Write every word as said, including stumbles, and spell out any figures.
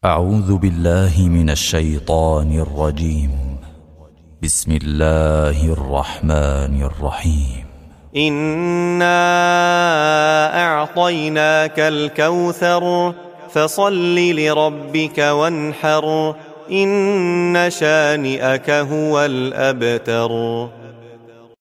أعوذ بالله من الشيطان الرجيم. بسم الله الرحمن الرحيم. إنا أعطيناك الكوثر فصل لربك وانحر إن شانئك هو الأبتر.